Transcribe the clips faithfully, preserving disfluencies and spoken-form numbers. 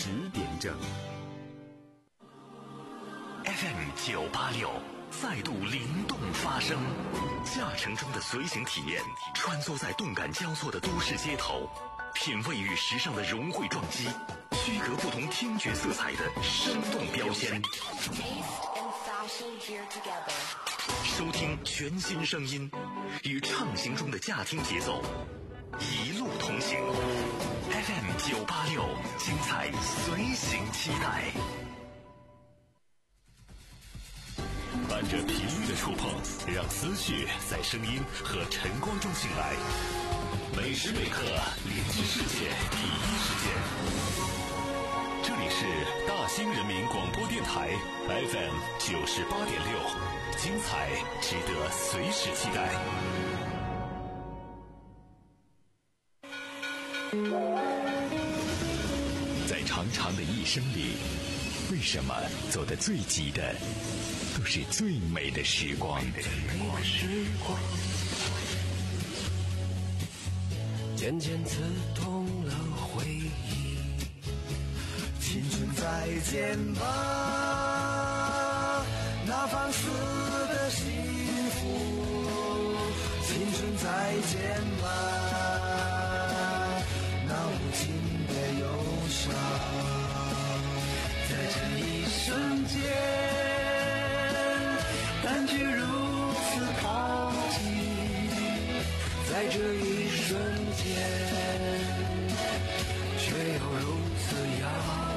十点整。 F M 九八六再度灵动发声，驾乘中的随行体验，穿梭在动感交错的都市街头，品味与时尚的融汇撞击，区隔不同听觉色彩的生动标签。收听全新声音，与畅行中的驾听节奏，一路同行。F M 九八六，精彩随行期待。伴着频率的触碰，让思绪在声音和晨光中醒来。每时每刻连接世界第一时间。这里是大兴人民广播电台 F M 九十八点六，精彩值得随时期待。在长长的一生里，为什么走得最急的都是最美的时光？ 渐渐刺痛了回忆，青春再见吧，那放肆的幸福，青春再见吧，那无尽的忧伤，在这一瞬间感觉如此靠近，在这一瞬间却又如此遥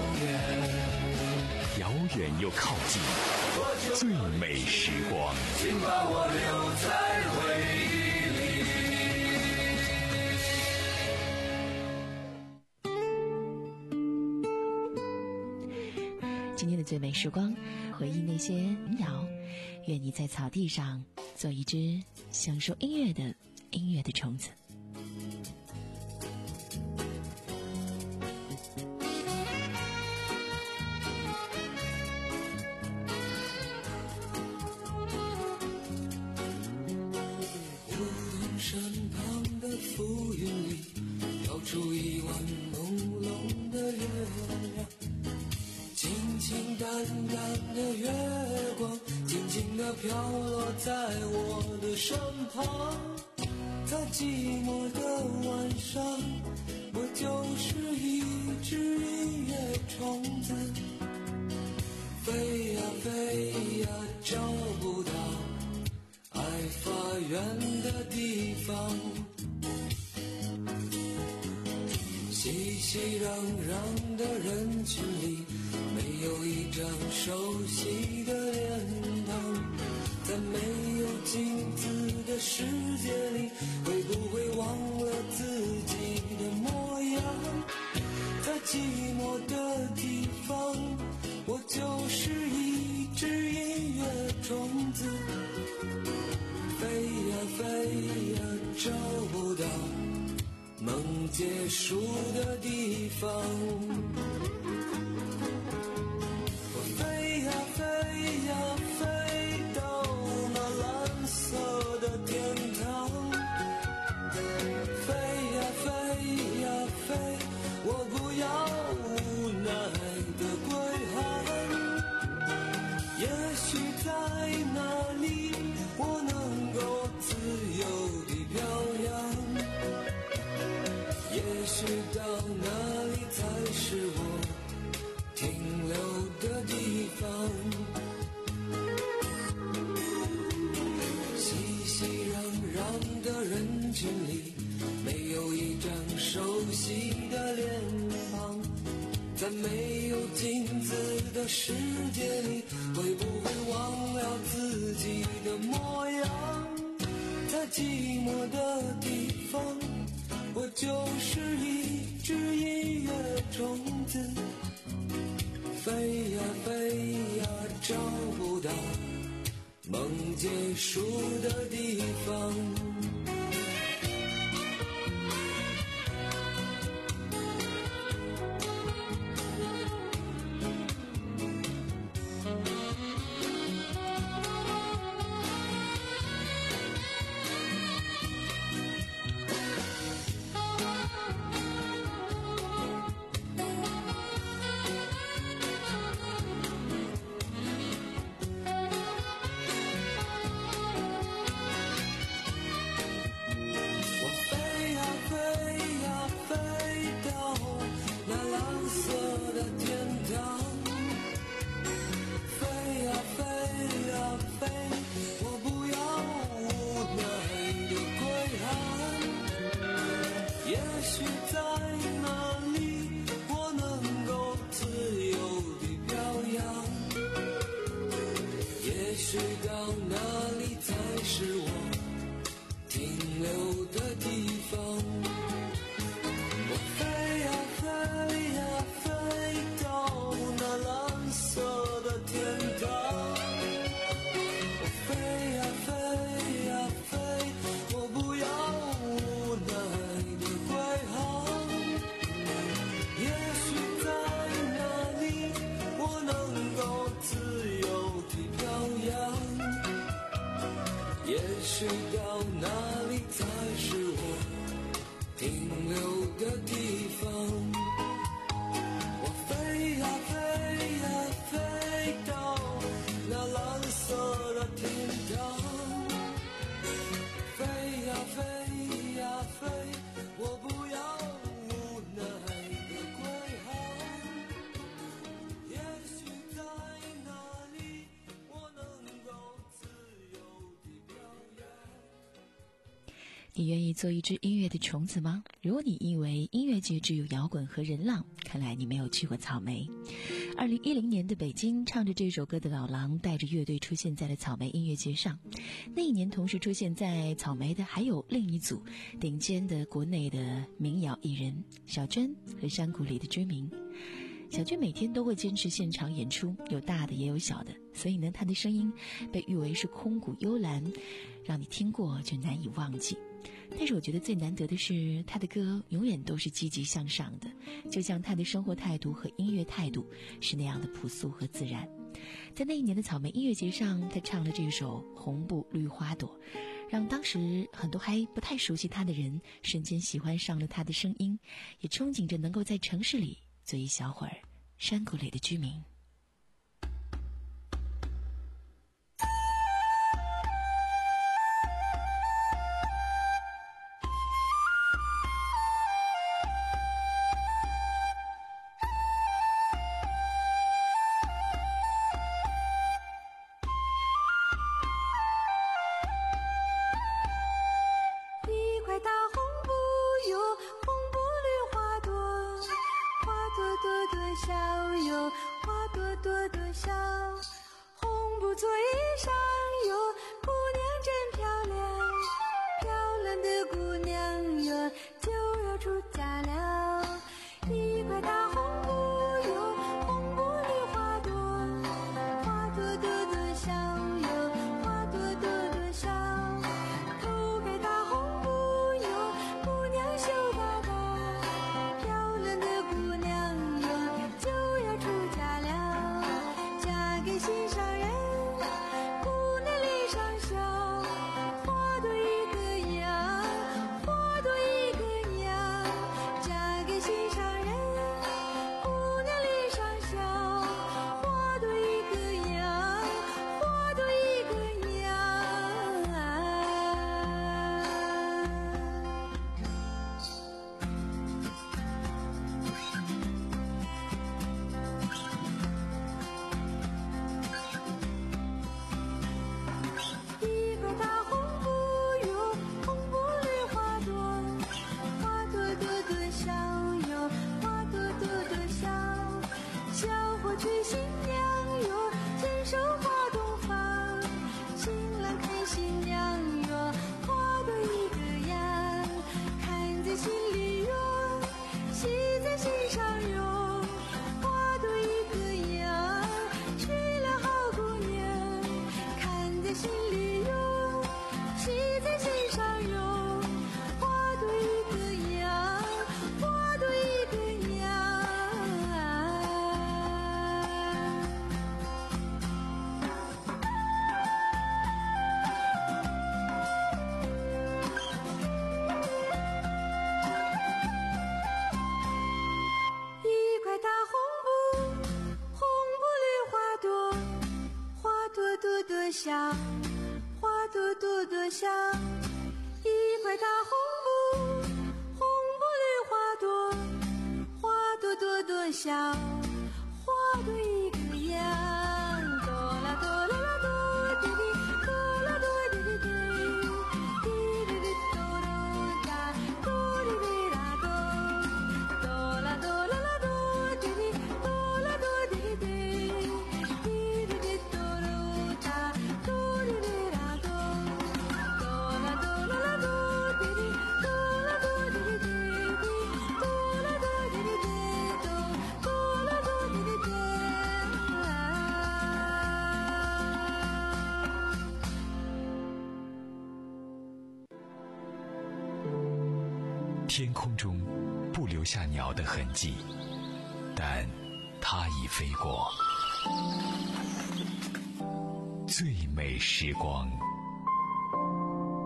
远， 遥远又靠近，最美时光， 请把我留在回忆里。 今天的最美时光，回忆那些民谣，愿你在草地上做一只享受音乐的音乐的虫子。 山旁的浮云里飘出一弯朦胧的月亮，清清淡淡的月光静静地飘落在我的身旁，在寂寞的晚上，我就是一只音乐虫子，飞呀飞呀找不到爱发源的地方，熙熙攘攘的人群里，没有一张熟悉的脸庞，在没有镜子的世界里，会不会忘了自己的模样？在寂寞的地方，我就是一只音乐种子，飞呀飞呀找不到梦结束的地方，我飞呀飞呀飞到那蓝色的天堂，飞呀飞呀飞，我不要无奈的归航，也许在那里我能够自由地飘扬，也许到那里才是我停留的地方，熙熙攘攘的人群里，没有一张熟悉的脸庞，在没有镜子的世界里，会不会忘了自己的模样？在寂寞的地方，我就是一只音乐种子，飞呀飞呀找不到梦结束的地方。 许到哪里才是我停留的地方。我飞呀飞呀飞到那蓝色的天堂，飞呀飞呀飞，我不要无奈的归航。也许在那里我能够自由地表演。 你愿意做一只音乐的虫子吗？如果你以为音乐界只有摇滚和人浪，看来你没有去过草莓。二零一零年的北京，唱着这首歌的老狼带着乐队出现在了草莓音乐节上。那一年同时出现在草莓的还有另一组顶尖的国内的民谣艺人小娟和山谷里的居民。小娟每天都会坚持现场演出，有大的也有小的，所以呢，她的声音被誉为是空谷幽兰，让你听过就难以忘记。但是我觉得最难得的是，她的歌永远都是积极向上的，就像她的生活态度和音乐态度是那样的朴素和自然。在那一年的草莓音乐节上，她唱了这首《红布绿花朵》，让当时很多还不太熟悉她的人瞬间喜欢上了她的声音，也憧憬着能够在城市里做一小会儿山谷里的居民。 一块大红布哟，红布绿花朵，花朵朵朵笑哟，花朵朵朵笑。红布做衣裳哟，姑娘真漂亮，漂亮的姑娘哟，就要出嫁了。一块大红布哟，红布绿花朵，花朵朵朵笑哟，花朵朵朵笑。头盖大红布哟，姑娘羞答答，漂亮的姑娘哟，就要出嫁了。嫁给心上人，姑娘脸上笑，花朵一个样，花朵一个样。嫁给心上人，姑娘脸上笑，花朵一个样，花朵一个样。一块大红布哟，红布绿花朵，花朵朵朵笑哟，花朵朵朵笑。小伙娶新娘哟，牵手花洞房，新郎看新娘哟，花朵一个样，看在心里哟，喜在心上哟，花朵一个样，娶了好姑娘，看在心里哟，喜在心上哟，花朵一个样，花朵一个样。一块大红布，红布绿花朵，花朵朵朵笑，花朵朵朵笑。一块大红布，红布绿花朵，花朵朵朵笑，花朵一个样。哆啦哆啦啦哆滴滴，哆啦哆滴滴滴，滴滴滴哆哆哒，哆滴滴啦哆，哆啦哆啦啦哆滴滴，哆啦哆滴滴滴，滴滴滴哆哆哒，哆滴滴啦哆，哆啦哆啦啦哆滴滴，哆啦哆滴滴滴，哆啦哆滴滴滴哆，哆啦哆滴滴滴。 天空中不留下鸟的痕迹，但它已飞过。最美时光。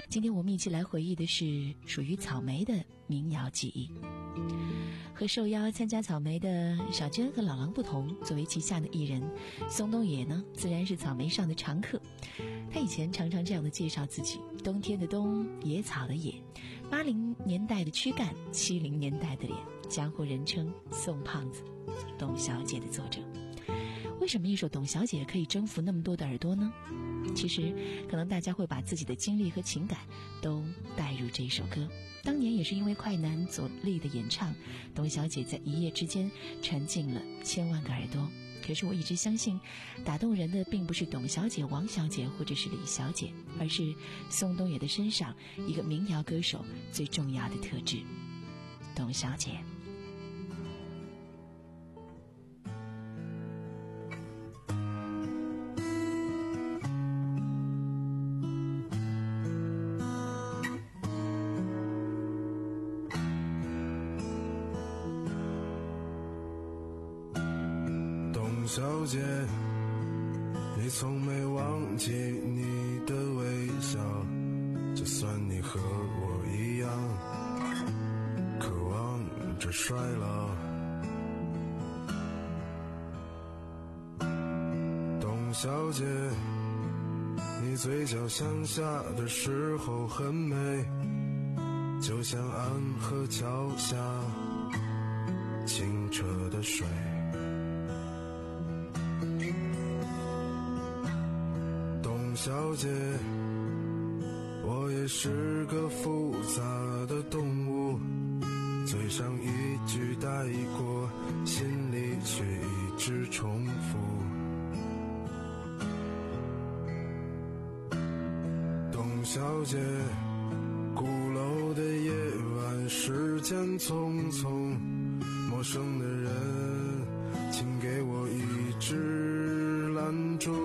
今天我们一起来回忆的是属于草莓的民谣记忆。和受邀参加草莓的小娟和老狼不同，作为旗下的艺人，松东野呢自然是草莓上的常客。他以前常常这样的介绍自己：冬天的冬，野草的野，八零年代的躯干，七零年代的脸，江湖人称宋胖子，董小姐的作者。为什么一首《董小姐》可以征服那么多的耳朵呢？其实可能大家会把自己的经历和情感都带入这一首歌。当年也是因为快男左立的演唱，董小姐在一夜之间传进了千万个耳朵。可是我一直相信，打动人的并不是董小姐、王小姐或者是李小姐，而是宋冬野的身上一个民谣歌手最重要的特质——董小姐。 小姐，你从没忘记你的微笑，就算你和我一样渴望着衰老。董小姐，你嘴角向下的时候很美，就像安河桥下清澈的水。小姐，我也是个复杂的动物，嘴上一句带过，心里却一直重复。董小姐，鼓楼的夜晚，时间匆匆，陌生的人，请给我一支蜡烛。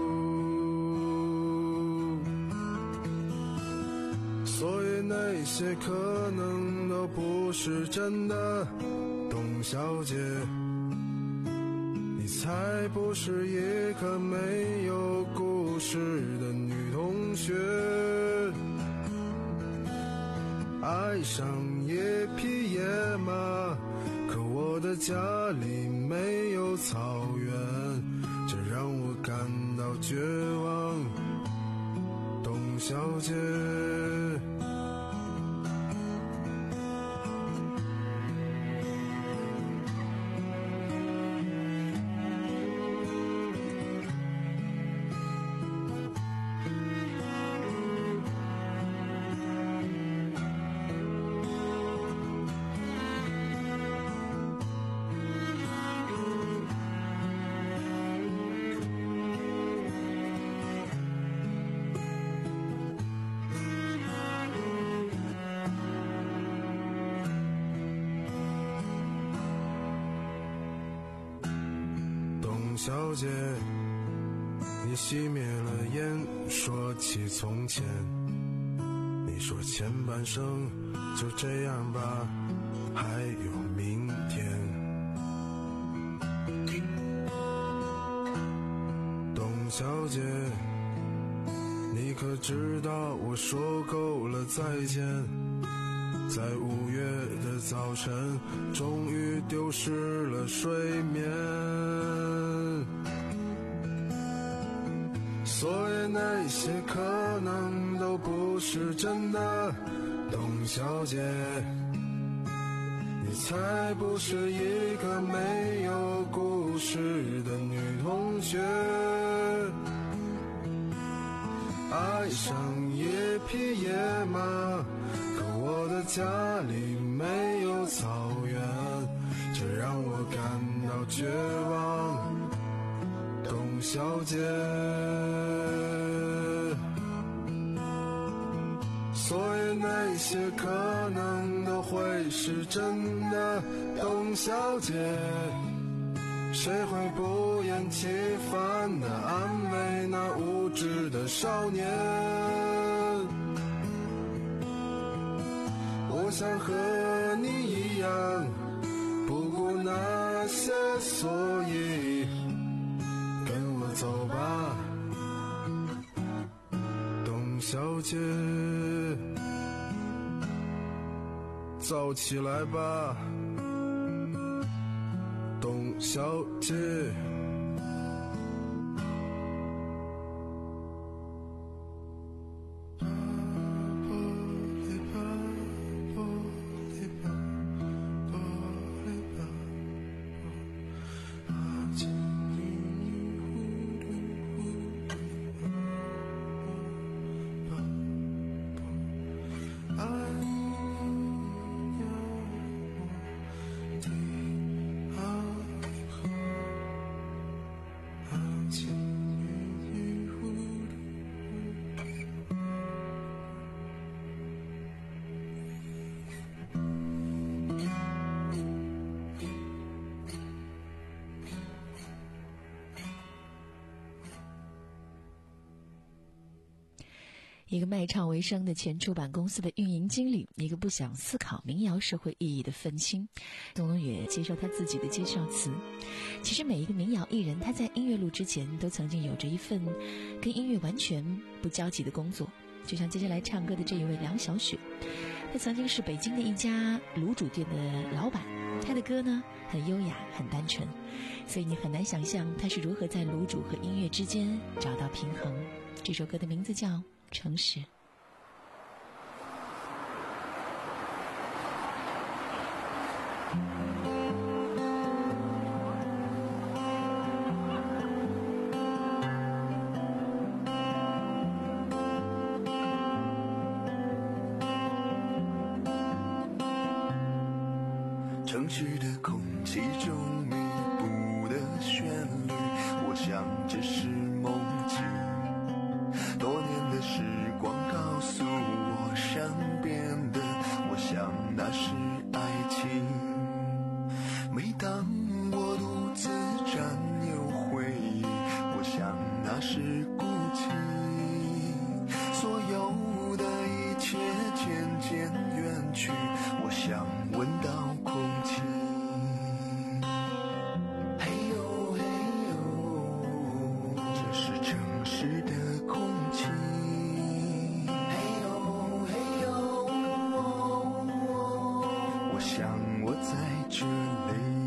所以那些可能都不是真的，董小姐，你才不是一个没有故事的女同学。爱上一匹野马，可我的家里没有草原，这让我感到绝望，董小姐。小姐，你熄灭了烟，说起从前，你说前半生就这样吧，还有明天。董小姐，你可知道我说够了再见，在五月的早晨，终于丢失了睡眠。所以那些可能都不是真的，董小姐，你才不是一个没有故事的女同学。爱上一匹野马，可我的家里没有草原，这让我感到绝望，董小姐。所以那些可能都会是真的，董小姐，谁会不厌其烦地安慰那无知的少年？我想和你一样，不顾那些所以，跟我走吧，董董小姐，早起来吧，董小姐。 一个卖唱为生的前出版公司的运营经理，一个不想思考民谣社会意义的愤青。董东岳接受他自己的介绍词，其实每一个民谣艺人，他在音乐路之前都曾经有着一份跟音乐完全不交集的工作。就像接下来唱歌的这一位梁小雪，他曾经是北京的一家卤煮店的老板，他的歌呢很优雅很单纯，所以你很难想象他是如何在卤煮和音乐之间找到平衡。这首歌的名字叫诚实。 城市的空气中弥补的旋律，我想这是梦境。多年的时光告诉我善变的，我想那是爱情。每当我独自占有回忆，我想那是孤寂。所有的一切渐渐远去，我想闻到空气。嘿呦嘿呦，这是城市的空气。嘿呦嘿呦，我想我在这里。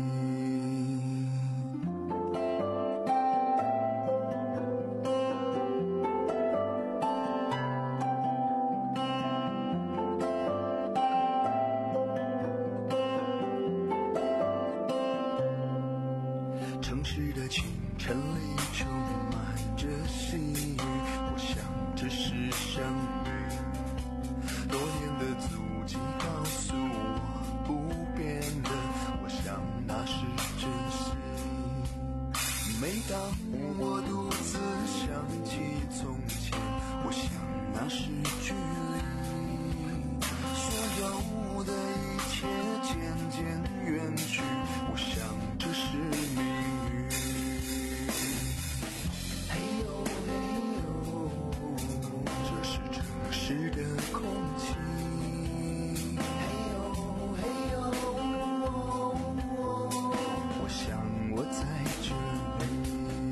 城市的清晨里充满着细雨，我想这是生命。多年的足迹告诉我不变的，我想那是真心。每当我独自想起从前，我想那是距离。所有的一切渐渐远去，我想这是命运。嘿呦嘿呦，这是城市的空气。嘿呦嘿呦，我想我在这里。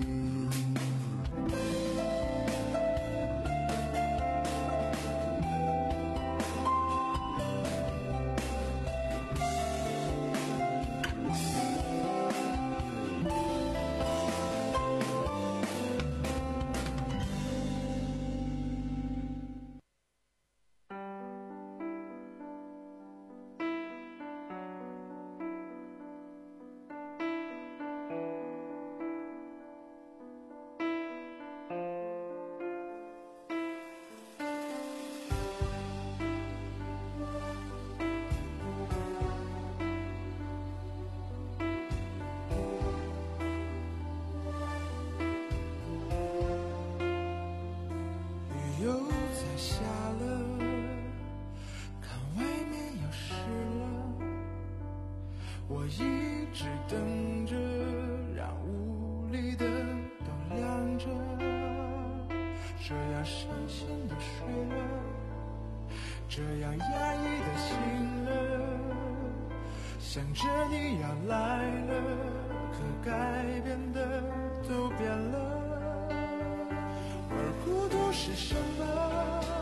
雨又在下了，看外面又湿了，我一直等着，让屋里的都亮着，这样伤心的睡了，这样压抑的醒了，想着你要来了，可该变的都变了。而孤独是什么？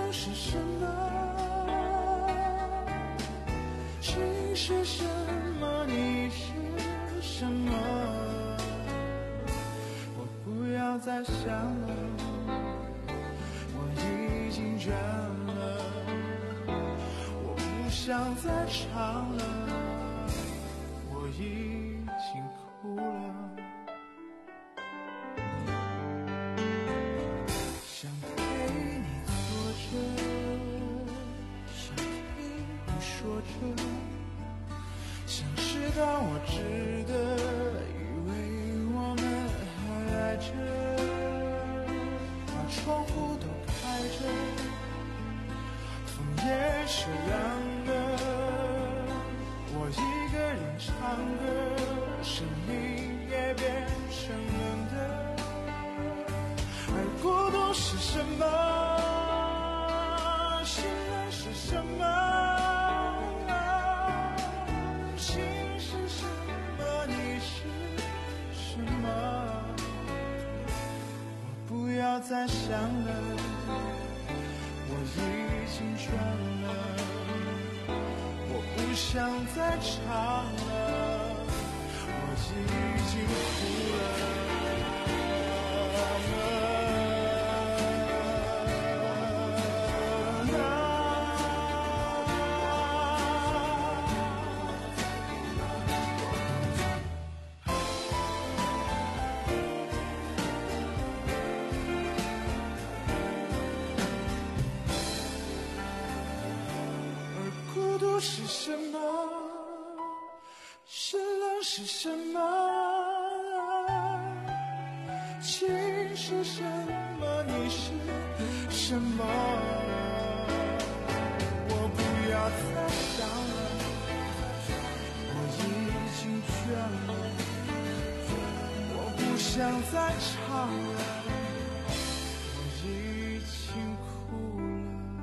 能是什么？情是什么？你是什么？我不要再想了，我已经倦了，我不想再唱了，我已经哭了。想陪你坐着，想听你说着，想知道我值得，以为我们还爱着，把窗户都开着，风也是凉的，我一个人唱歌，声音也变成冷的。而孤独是什么？心冷是什么？情是什么？你是什么？我不要再想了，我已经倦了，我不想再唱了，我已经哭了。是什么？是冷是什么？情是什么？你是什么？我不要再想了，我已经倦了，我不想再唱了，我已经哭了。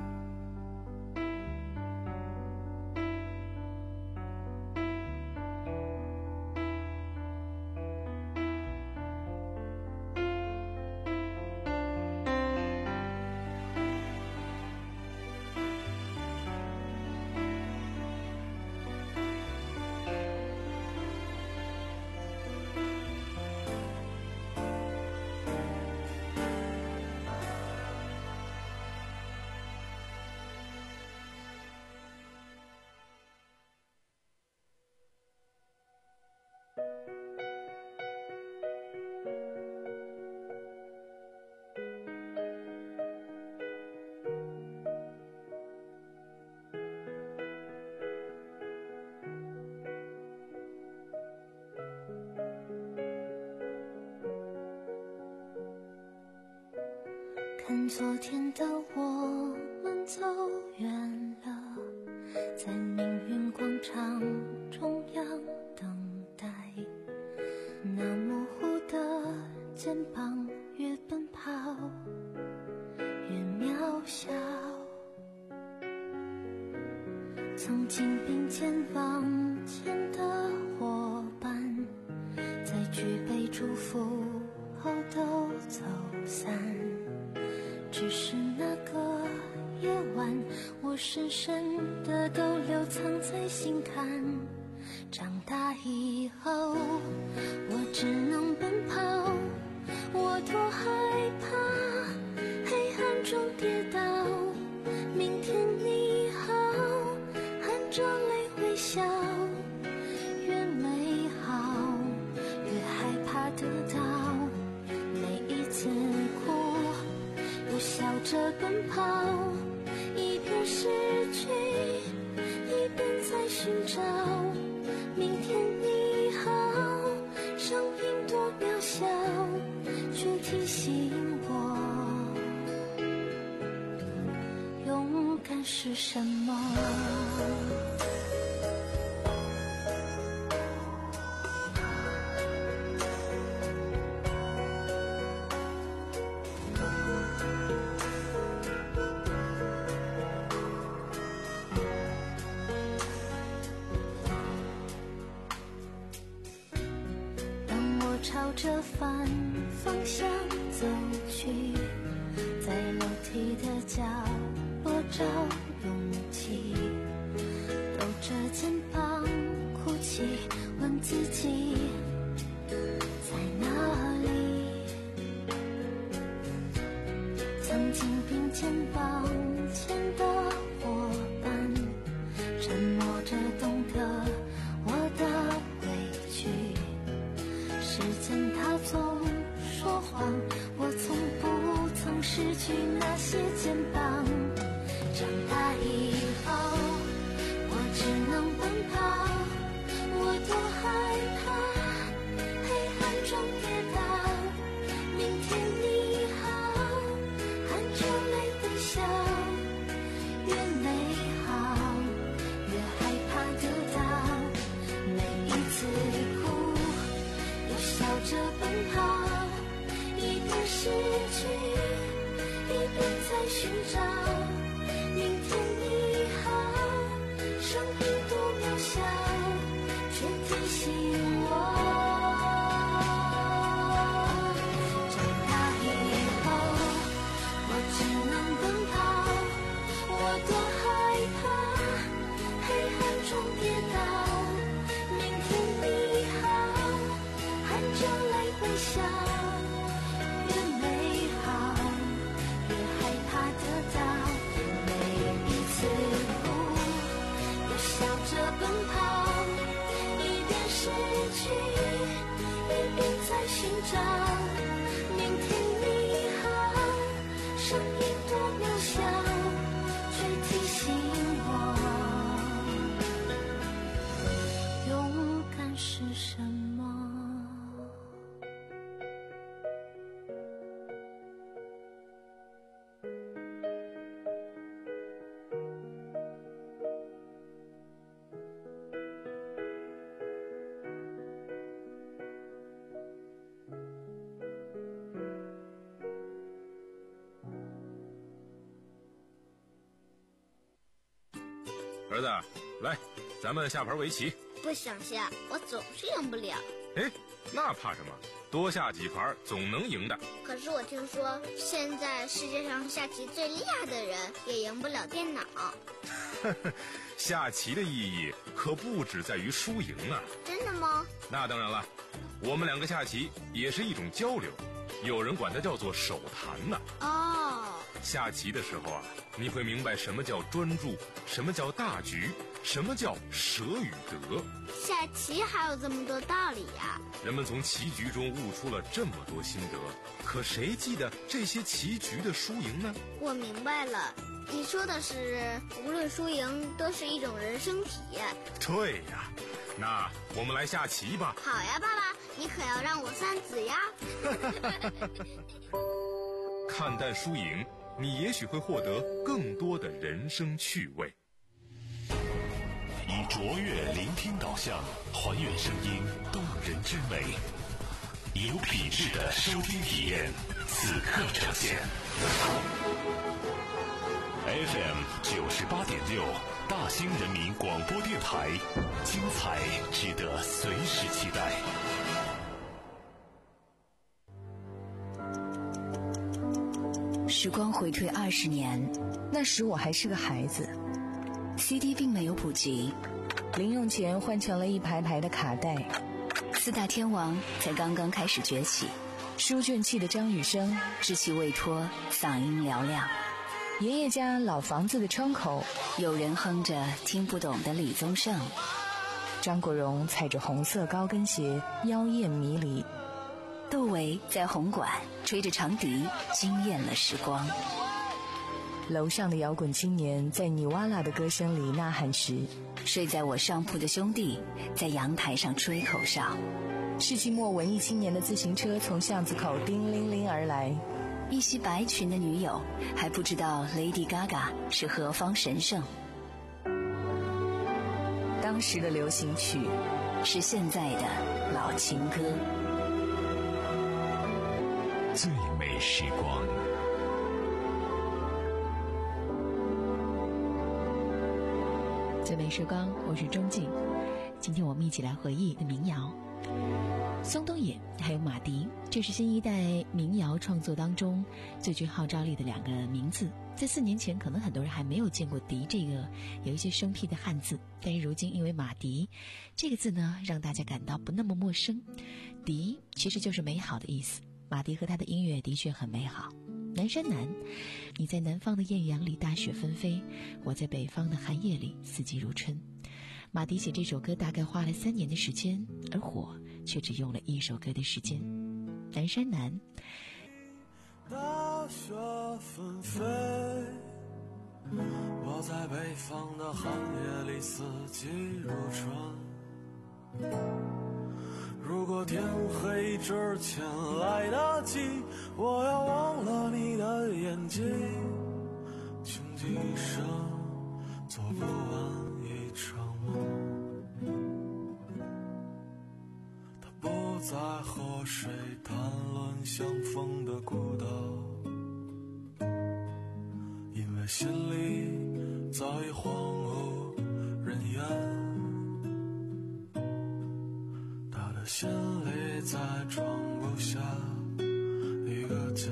看昨天的我们走远了，在命运广场中央等待，那模糊的肩膀越奔跑越渺小，曾经并肩往前的伙伴，在举杯祝福后都走散，只是那个夜晚，我深深的都留藏在心坎。长大以后，我只能奔跑，我多害怕黑暗中跌倒。明天你好，含着泪微笑，越美好越害怕得到，每一次哭又笑着奔跑，一边失去一边在寻找。明天你好，声音多渺小，却提醒我勇敢是什么。朝着反方向走去，在楼梯的角找勇气，抖着肩膀哭泣，问自己在哪里。曾经并肩往前的伙伴，沉默着懂得我的委屈。时间它总说谎，我从不曾失去那些肩膀。长大以后我只能奔跑，我多害怕黑暗中跌倒。明天你好，含着泪微笑，越美好越害怕得到。每一次哭又笑着奔跑，一边失去一边在寻找。明天你好，生命多渺小，却提醒我。长大以后我只能奔跑，我多害怕黑暗中跌倒。明天你好，含着泪微笑，越美好越害怕得到。每一次哭又笑着奔跑，一边失去一边在寻找。明天你好，生命多渺小，却提醒我勇敢是什么。 儿子，来，咱们下盘围棋。 不想下，我总是赢不了。 哎，那怕什么？多下几盘总能赢的。 可是我听说，现在世界上下棋最厉害的人也赢不了电脑。 下棋的意义可不只在于输赢啊。 真的吗？ 那当然了，我们两个下棋也是一种交流，有人管它叫做手谈呢。 哦， 下棋的时候啊，你会明白什么叫专注，什么叫大局，什么叫舍与得。 下棋还有这么多道理呀！ 人们从棋局中悟出了这么多心得，可谁记得这些棋局的输赢呢？ 我明白了，你说的是无论输赢都是一种人生体验。 对呀，那我们来下棋吧。 好呀，爸爸，你可要让我三子呀。 看淡输赢，你也许会获得更多的人生趣味。 以卓越聆听导向，还原声音动人之美，有品质的收听体验，此刻呈现。F M 九十八点六，大兴人民广播电台，精彩值得随时期待。 时光回退二十年，那时我还是个孩子。C D 并没有普及，零用钱换成了一排排的卡带。四大天王才刚刚开始崛起，书卷气的张雨生稚气未脱，嗓音嘹亮。爷爷家老房子的窗口，有人哼着听不懂的李宗盛。张国荣踩着红色高跟鞋，妖艳迷离。窦唯在红馆吹着长笛，惊艳了时光。楼上的摇滚青年在尼瓦拉的歌声里呐喊时，睡在我上铺的兄弟在阳台上吹口哨。世纪末文艺青年的自行车从巷子口叮铃铃而来，一袭白裙的女友还不知道 Lady Gaga 是何方神圣。当时的流行曲是现在的老情歌。 最美时光， 最美时光，我是钟静。今天我们一起来回忆的民谣。 松东野还有马迪，这是新一代民谣创作当中最具号召力的两个名字。在四年前可能很多人还没有见过迪这个有一些生僻的汉字，但是如今因为马迪这个字呢，让大家感到不那么陌生。迪其实就是美好的意思，马迪和他的音乐的确很美好。南山南，你在南方的艳阳里大雪纷飞，我在北方的寒夜里四季如春。马迪写这首歌大概花了三年的时间，而我却只用了一首歌的时间。南山南， 大雪纷飞，我在北方的寒夜里四季如春。如果天黑之前来得及，我要忘了你的眼睛，穷极一生做不完一场梦。他不再和谁谈论相逢的孤岛，因为心里早已荒无人烟。心里再装不下一个家，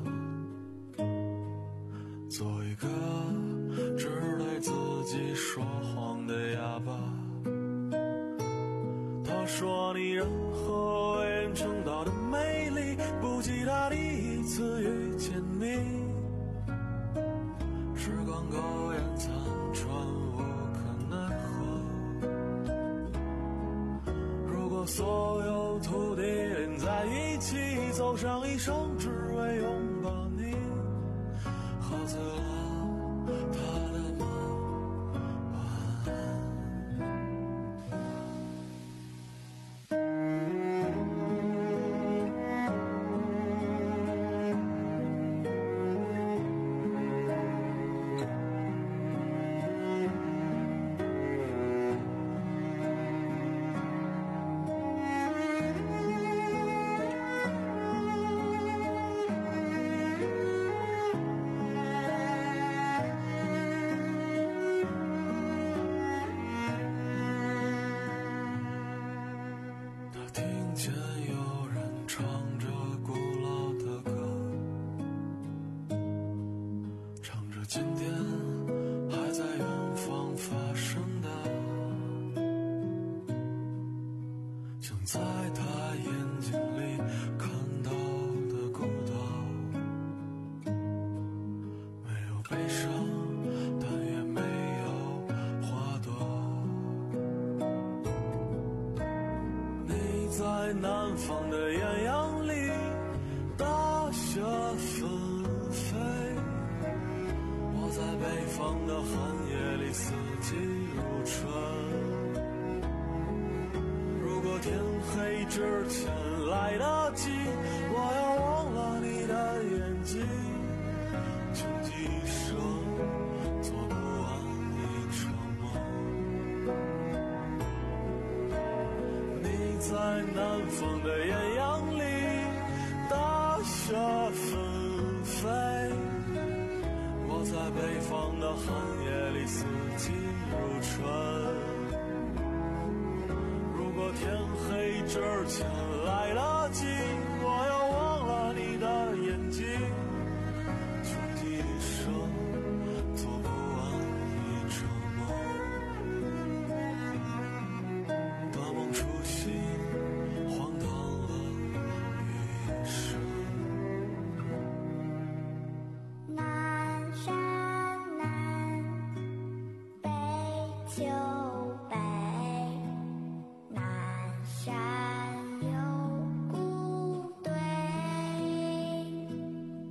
做一个只对自己说谎的哑巴。他说你任何为人称道的美丽，不及他第一次遇见你。时光苟延残喘，无可奈何。所有土地连在一起，走上一生只为拥抱你，喝醉了他的梦，晚在南方的艳阳里，大雪纷飞，我在北方的寒夜里四季如春。如果天黑之前来得及，我要忘了你的眼睛，穷极一生做不完一场梦。你在南方的艳阳里，大雪纷飞，我在北方的寒夜里四季如春。如果天黑之前来得及，我要忘了你的眼睛，穷极一生做不完一场梦，把梦初醒，荒唐了一生。 南山南，北秋北，南山有古堆，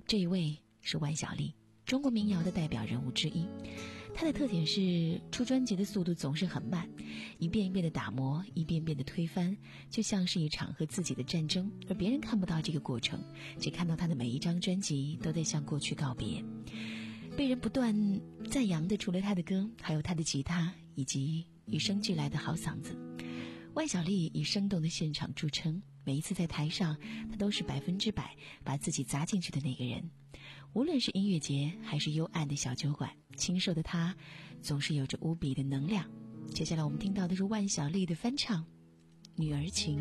这一位是万晓利，中国民谣的代表人物之一。他的特点是出专辑的速度总是很慢，一遍一遍的打磨，一遍遍的推翻，就像是一场和自己的战争，而别人看不到这个过程，只看到他的每一张专辑都在向过去告别。被人不断赞扬的除了他的歌，还有他的吉他以及与生俱来的好嗓子。万晓利以生动的现场著称，每一次在台上他都是百分之百把自己砸进去的那个人。无论是音乐节还是幽暗的小酒馆，清瘦的他总是有着无比的能量。接下来我们听到的是万晓利的翻唱《女儿情》。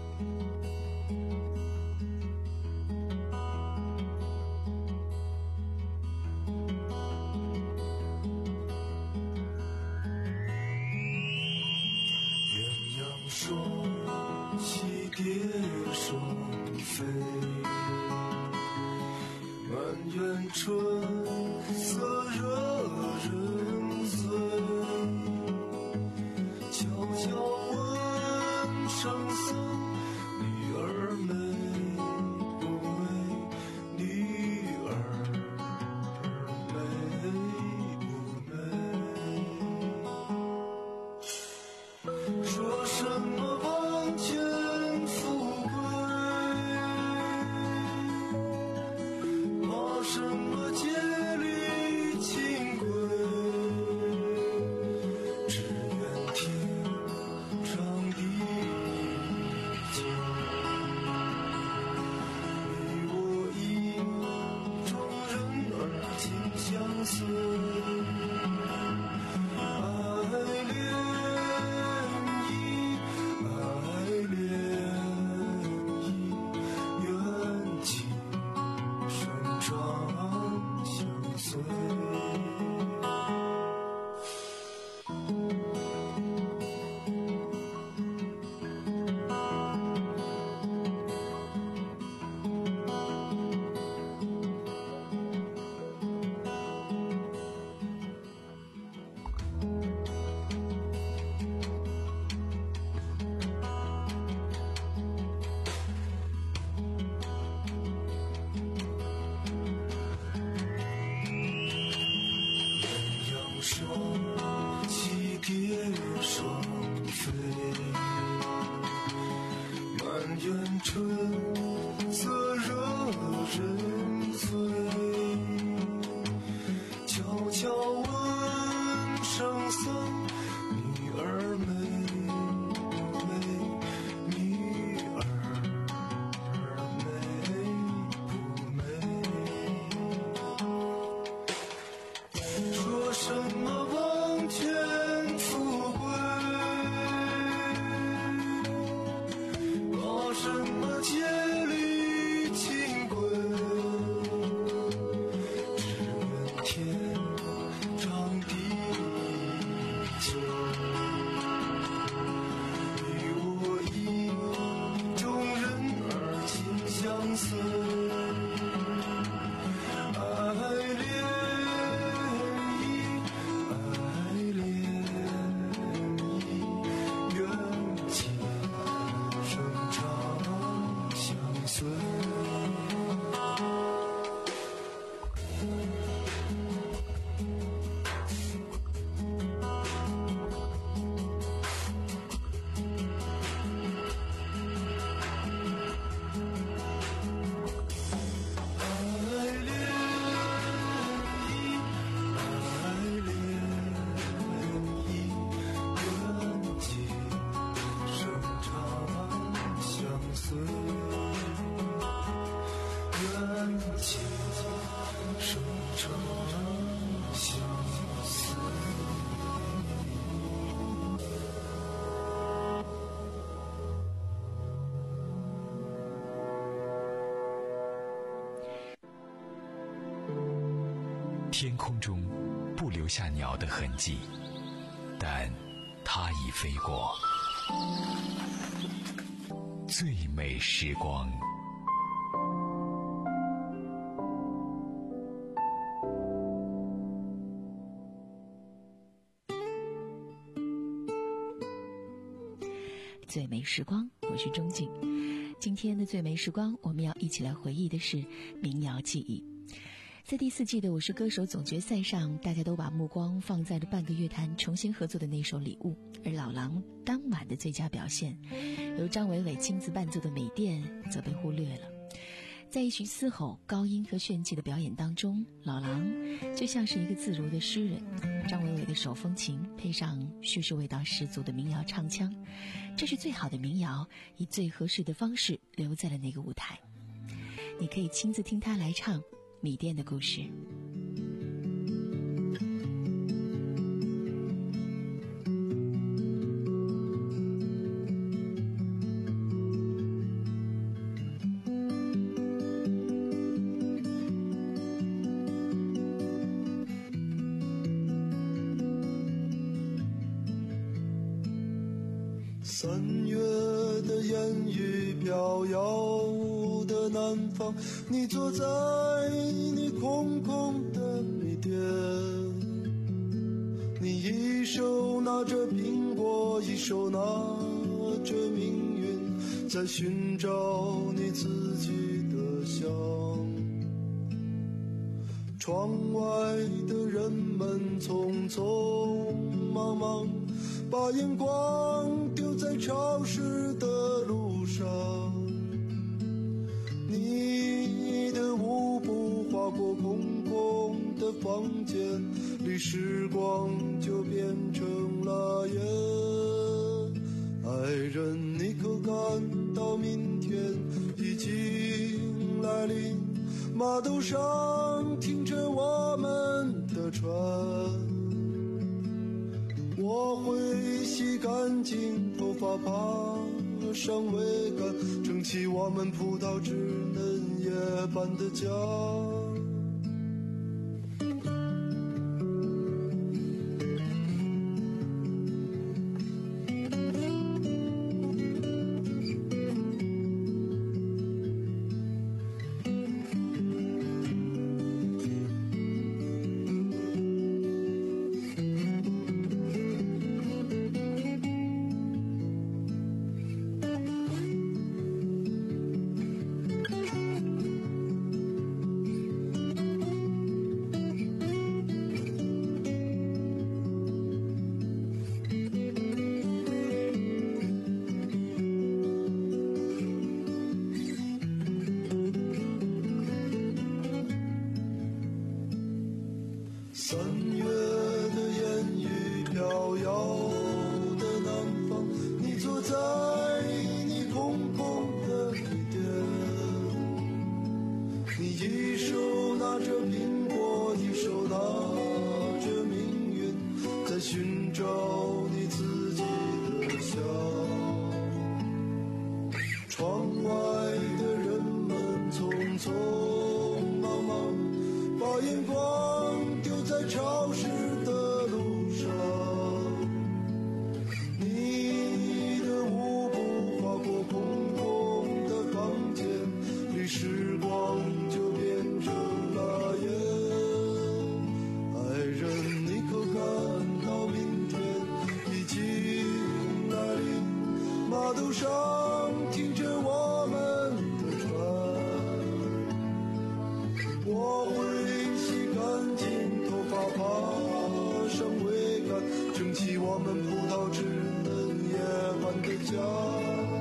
远春色惹人醉，悄悄问声色，女儿美不美？女儿美不美？说什么王权富贵？什么戒律清规？只愿天长地久，你我意中人儿紧相随，爱恋意，爱恋意，缘起生长相随。 天空中不留下鸟的痕迹，但它已飞过。最美时光。 最美时光，我是钟静。今天的最美时光，我们要一起来回忆的是民谣记忆。 在第四季的《我是歌手》总决赛上，大家都把目光放在了半个乐坛重新合作的那首《礼物》，而老狼当晚的最佳表现，由张伟伟亲自伴奏的《美店》则被忽略了。在一群嘶吼、高音和炫技的表演当中，老狼就像是一个自如的诗人。张伟伟的手风琴配上叙事味道十足的民谣唱腔，这是最好的民谣，以最合适的方式留在了那个舞台。你可以亲自听他来唱米店的故事。 三月的烟雨飘摇的南方，你坐在你空空的米店，你一手拿着苹果，一手拿着命运，在寻找你自己的香。窗外的人们匆匆忙忙，把眼光丢在潮湿的路上，你的舞步划过空空的房间里，时光就变成了烟。爱人，你可感到明天已经来临？码头上停着我们的船，我会洗干净头发，爬上桅杆，撑起我们葡萄枝嫩叶般的家。三月的烟雨飘摇的南方，你坐在你空空的米店，你一手拿着苹果，一手拿着命运，在寻找你自己的香。窗外的人们匆匆忙忙，把眼光丢在潮湿的路上，你的舞步划过空空的房间里，时光就变成了烟。爱人，你可感到明天已经来临？码头上停着我们的船，我会洗干净头发，爬上桅杆，撑起我们葡萄枝嫩叶般的家。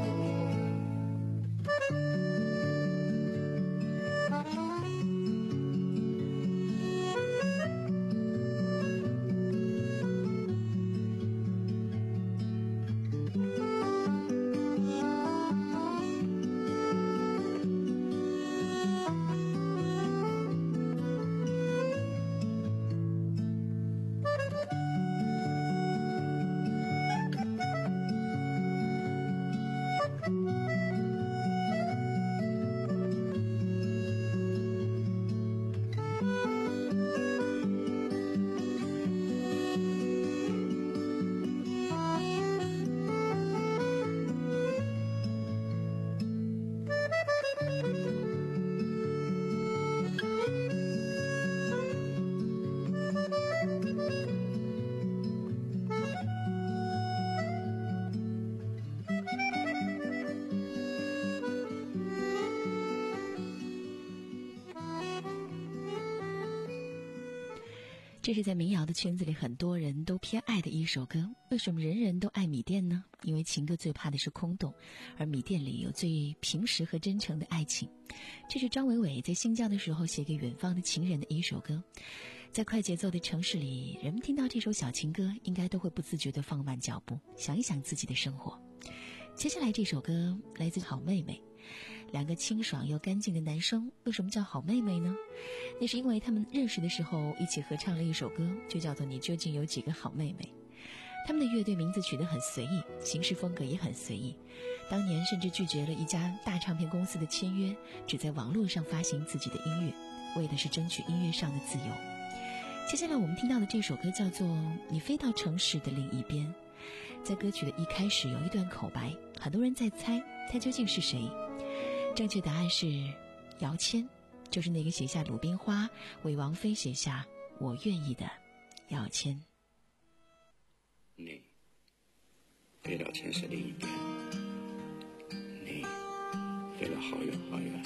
这是在民谣的圈子里很多人都偏爱的一首歌。为什么人人都爱米店呢？因为情歌最怕的是空洞，而米店里有最平实和真诚的爱情。这是张伟伟在新疆的时候写给远方的情人的一首歌。在快节奏的城市里，人们听到这首小情歌应该都会不自觉地放慢脚步，想一想自己的生活。接下来这首歌来自好妹妹，两个清爽又干净的男生。为什么叫好妹妹呢？那是因为他们认识的时候一起合唱了一首歌，就叫做《你究竟有几个好妹妹》。他们的乐队名字取得很随意，形式风格也很随意，当年甚至拒绝了一家大唱片公司的签约，只在网络上发行自己的音乐，为的是争取音乐上的自由。接下来我们听到的这首歌叫做《你飞到城市的另一边》。在歌曲的一开始有一段口白，很多人在猜他究竟是谁。正确答案是姚谦，就是那个写下《鲁冰花》为王菲写下《我愿意》的姚谦。 你飞到城市另一边，你飞了好远好远，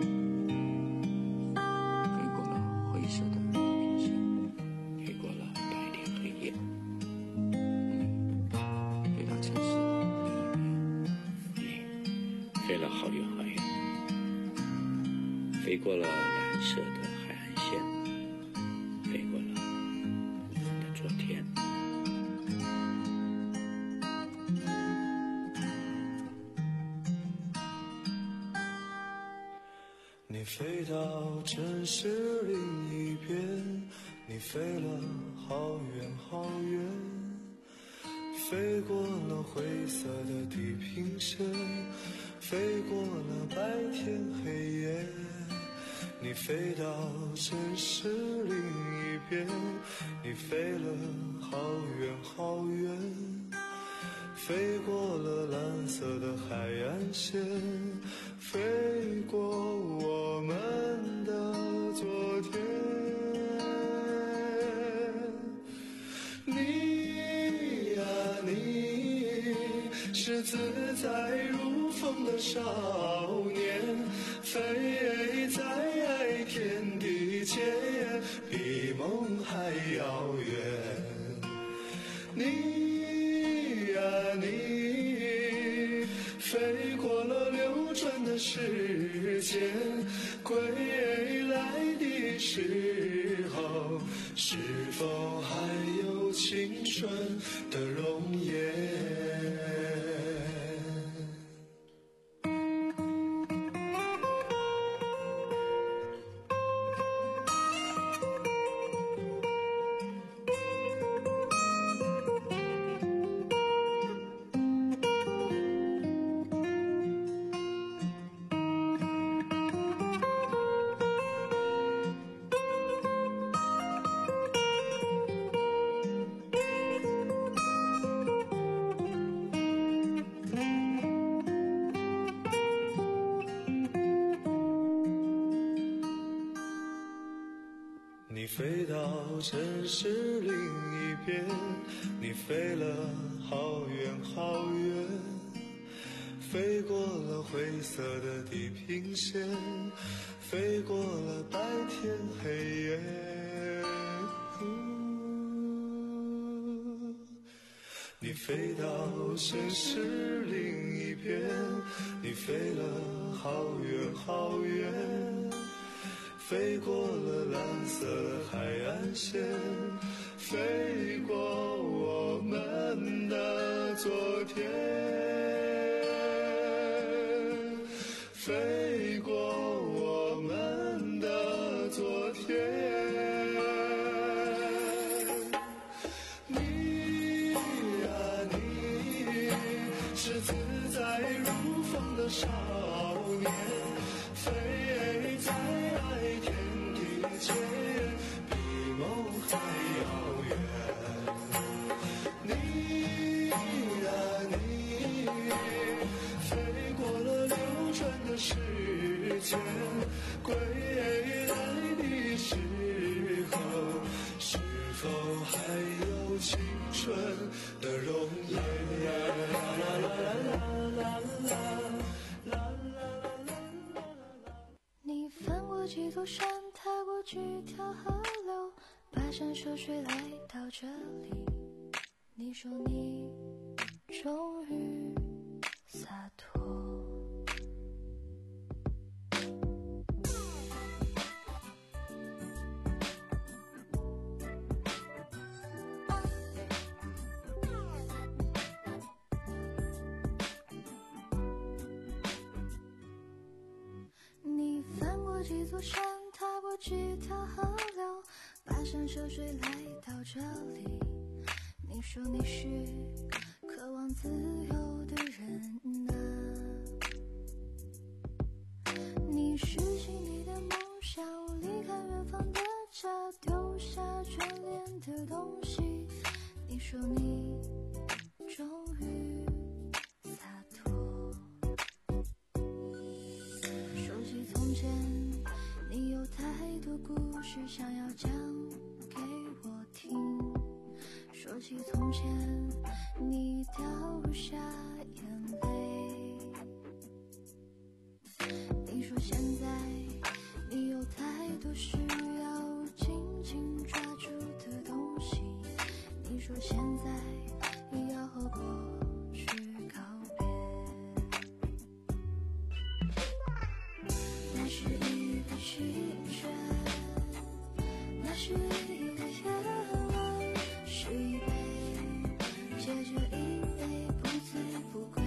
飞过了灰色的地平线，飞过了白天黑夜。你飞到城市另一边，你飞了好远好远，飞过了蓝色的海岸线，飞过了你的昨天。 你飞到城市另一边，你飞了好远好远，飞过了灰色的地平线，飞过了白天黑夜。你飞到城市另一边，你飞了好远好远，飞过了蓝色的海岸线，飞过我们的昨天。你呀你，是自在如风的少年，飞在天地间，比梦还遥远。你呀你，飞过了流转的时间，归来的时候，是否还有青春的容颜？你飞到城市另一边，你飞了好远好远，飞过了灰色的地平线，飞过了白天黑夜。你飞到城市另一边，你飞了好远好远，飞过了蓝色的海岸线，飞过我们的昨天，飞过我们的昨天。你呀你，是自在如风的少年，飞在天地间，比梦还遥远。你呀你，飞过了流转的时间，归来的时候，是否还有青春的容颜？ 你翻过几座山，踏过几条河流， 跋山涉水来到这里，你说你终于洒脱。你翻过几座山，踏过几条河流，跋山涉水来到这里，你说你是渴望自由的人啊，你实现你的梦想，离开远方的家，丢下眷恋的东西，你说你终于洒脱。说起从前，你有太多故事想要讲给我听，说起从前，你掉下眼泪，你说现在你有太多需要紧紧抓住的东西，你说现在要和过去告别。那是一个清晨，那是一个夜晚，是一杯接着一杯不醉不归。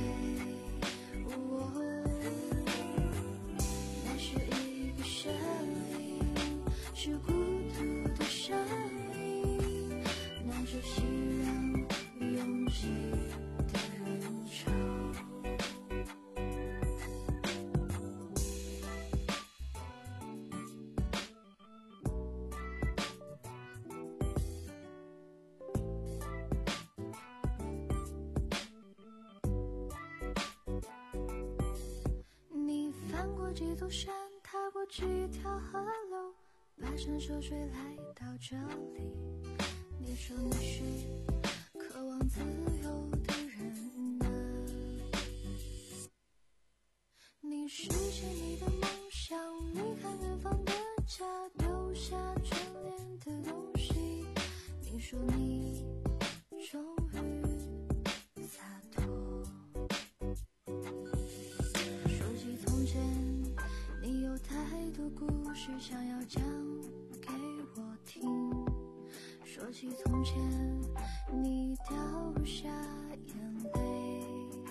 哦，那是一个声音，是孤独的声音，那就是让拥挤的人潮。你翻过几座山，踏过几条河流，跋山涉水来到这里，你说你是渴望自由的人啊，你实现你的梦想，离开远方的家，丢下眷恋的东西，你说你终于洒脱。说起从前，你有太多故事想要讲给我听，说起从前，你掉下眼泪，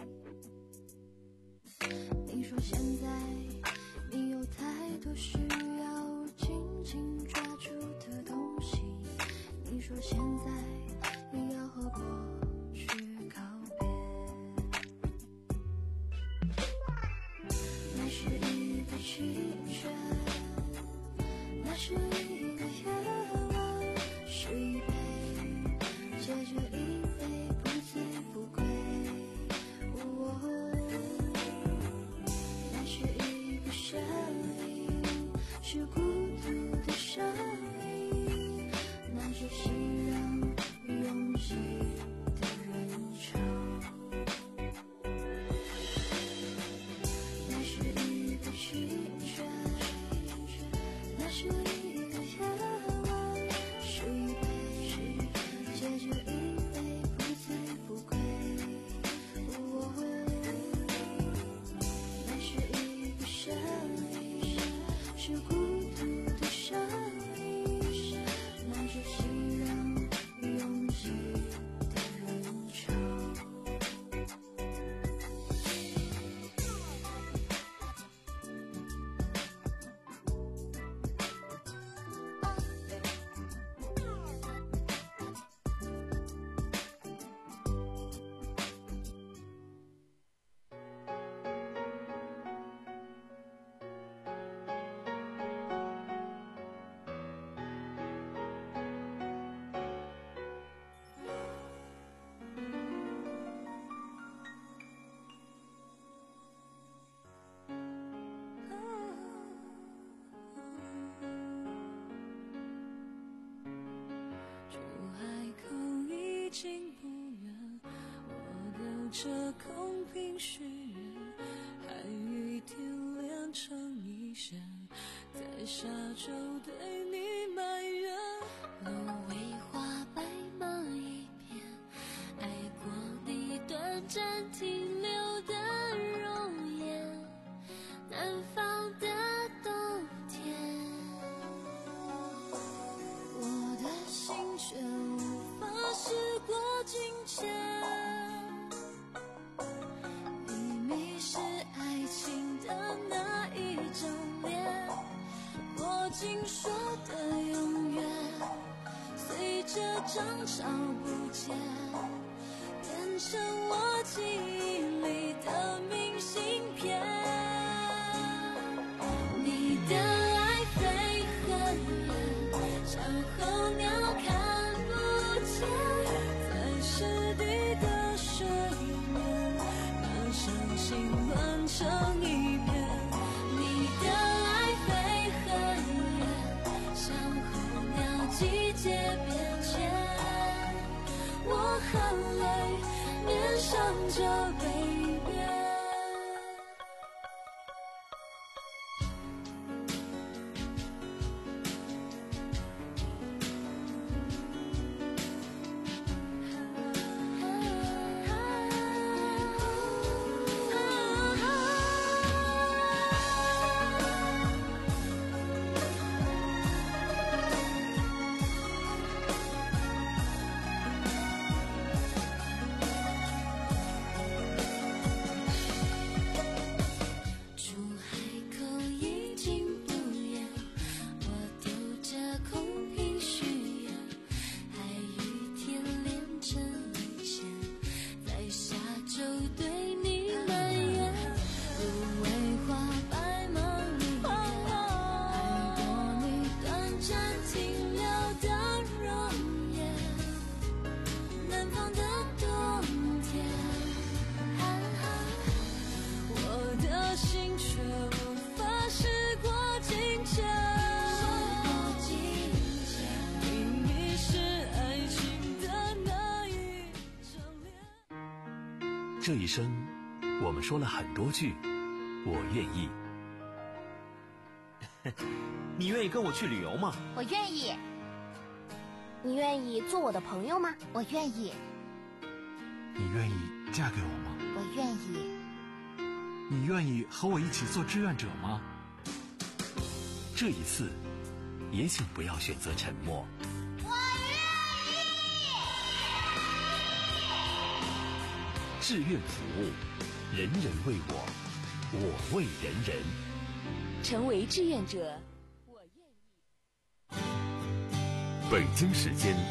你说现在你有太多需要紧紧抓住的东西，你说现在要和过去告别。那是一个清晨，那是一个夜晚，是一杯接着一杯不醉不归。哦，那是一个声音，是孤独的声音，那就是让拥挤的人潮。那是一个清晨，那是一个夜晚，是一杯接着一杯不醉不归。哦，那是一个声音，是孤独的声音，那就是让拥挤的人潮。这空瓶许愿，海雨点亮成一线，在下周对你埋怨。 暂停留的容颜，南方的冬天，我的心却无法时过境迁，你迷失爱情的那一张脸，我竟说的永远随着涨潮不见，变成我记忆里的明信片。你的爱飞很远，像候鸟看不见，在湿地的水面，把伤心乱成一片。你的爱飞很远，像候鸟季节变迁，我含泪面上着悲别。 这一生，我们说了很多句“我愿意”。 你愿意跟我去旅游吗？ 我愿意。你愿意做我的朋友吗？我愿意。 你愿意嫁给我吗？ 我愿意。 你愿意和我一起做志愿者吗？ 这一次，也请不要选择沉默。志愿服务，人人为我，我为人人。 成为志愿者，我愿意。 北京时间